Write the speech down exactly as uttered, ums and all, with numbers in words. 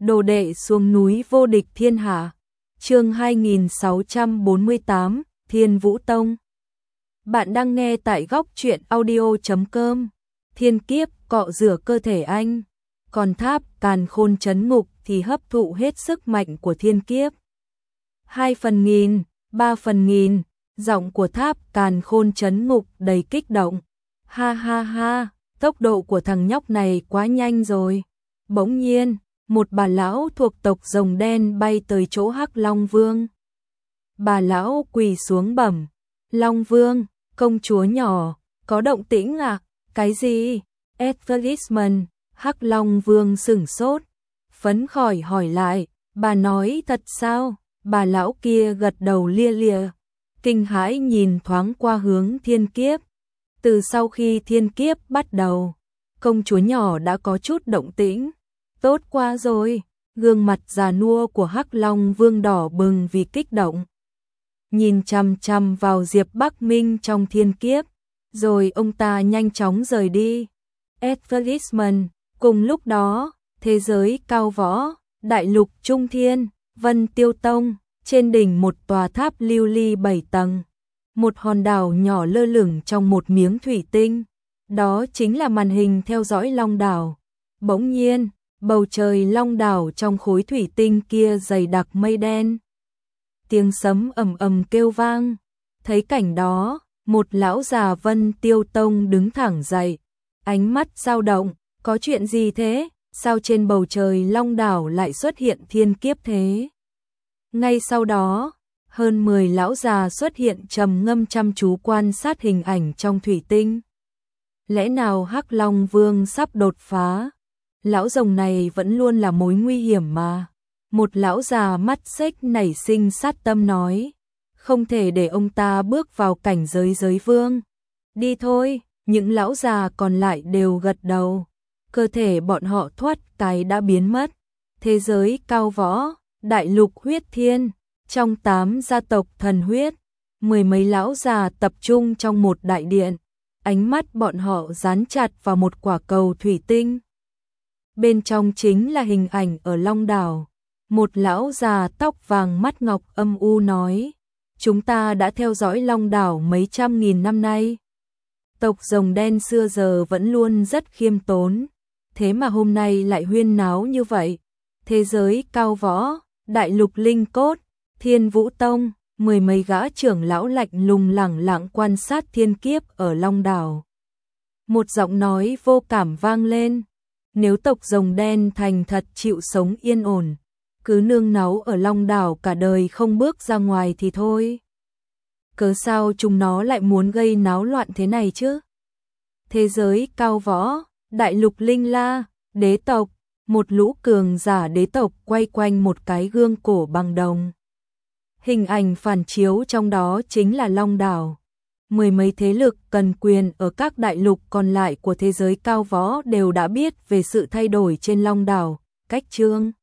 Đồ đệ xuống núi vô địch thiên hạ. Chương hai nghìn sáu trăm bốn mươi tám, Thiên Vũ Tông. Bạn đang nghe tại góc truyện audio chấm com. Thiên kiếp cọ rửa cơ thể anh, còn tháp càn khôn trấn ngục thì hấp thụ hết sức mạnh của thiên kiếp. Hai phần nghìn, ba phần nghìn, giọng của tháp càn khôn trấn ngục đầy kích động. Ha ha ha, tốc độ của thằng nhóc này quá nhanh rồi. Bỗng nhiên, một bà lão thuộc tộc rồng đen bay tới chỗ Hắc Long Vương. Bà lão quỳ xuống bẩm: Long Vương, công chúa nhỏ, có động tĩnh à? Cái gì? Advertisement. Hắc Long Vương sửng sốt, phấn khởi hỏi lại: bà nói thật sao? Bà lão kia gật đầu lia lịa, kinh hãi nhìn thoáng qua hướng thiên kiếp. Từ sau khi thiên kiếp bắt đầu, công chúa nhỏ đã có chút động tĩnh. Tốt quá rồi. Gương mặt già nua của Hắc Long Vương đỏ bừng vì kích động, nhìn chằm chằm vào Diệp Bắc Minh trong thiên kiếp, rồi ông ta nhanh chóng rời đi. Advertisement. Cùng lúc đó, thế giới cao võ, đại lục Trung Thiên, Vân Tiêu Tông, trên đỉnh một tòa tháp lưu ly bảy tầng, một hòn đảo nhỏ lơ lửng trong một miếng thủy tinh. Đó chính là màn hình theo dõi Long đảo. Bỗng nhiên, bầu trời Long đảo trong khối thủy tinh kia dày đặc mây đen. Tiếng sấm ầm ầm kêu vang. Thấy cảnh đó, một lão già Vân Tiêu Tông đứng thẳng dậy, ánh mắt dao động. Có chuyện gì thế? Sao trên bầu trời Long đảo lại xuất hiện thiên kiếp thế? Ngay sau đó, hơn mười lão già xuất hiện trầm ngâm chăm chú quan sát hình ảnh trong thủy tinh. Lẽ nào Hắc Long Vương sắp đột phá? Lão rồng này vẫn luôn là mối nguy hiểm mà. Một lão già mắt xếch nảy sinh sát tâm nói: không thể để ông ta bước vào cảnh giới giới vương. Đi thôi. Những lão già còn lại đều gật đầu. Cơ thể bọn họ thoát cái đã biến mất. Thế giới cao võ, đại lục huyết thiên, trong tám gia tộc thần huyết, mười mấy lão già tập trung trong một đại điện. Ánh mắt bọn họ dán chặt vào một quả cầu thủy tinh. Bên trong chính là hình ảnh ở Long đảo. Một lão già tóc vàng mắt ngọc âm u nói: chúng ta đã theo dõi Long đảo mấy trăm nghìn năm nay. Tộc rồng đen xưa giờ vẫn luôn rất khiêm tốn, thế mà hôm nay lại huyên náo như vậy. Thế giới cao võ, đại lục linh cốt, Thiên Vũ Tông, mười mấy gã trưởng lão lạnh lùng lẳng lặng quan sát thiên kiếp ở Long đảo. Một giọng nói vô cảm vang lên: nếu tộc rồng đen thành thật chịu sống yên ổn, cứ nương náu ở Long đảo cả đời không bước ra ngoài thì thôi. Cớ sao chúng nó lại muốn gây náo loạn thế này chứ? Thế giới cao võ, đại lục linh la, đế tộc, một lũ cường giả đế tộc quay quanh một cái gương cổ bằng đồng. Hình ảnh phản chiếu trong đó chính là Long đảo. Mười mấy thế lực cần quyền ở các đại lục còn lại của thế giới cao võ đều đã biết về sự thay đổi trên Long đảo. Cách chương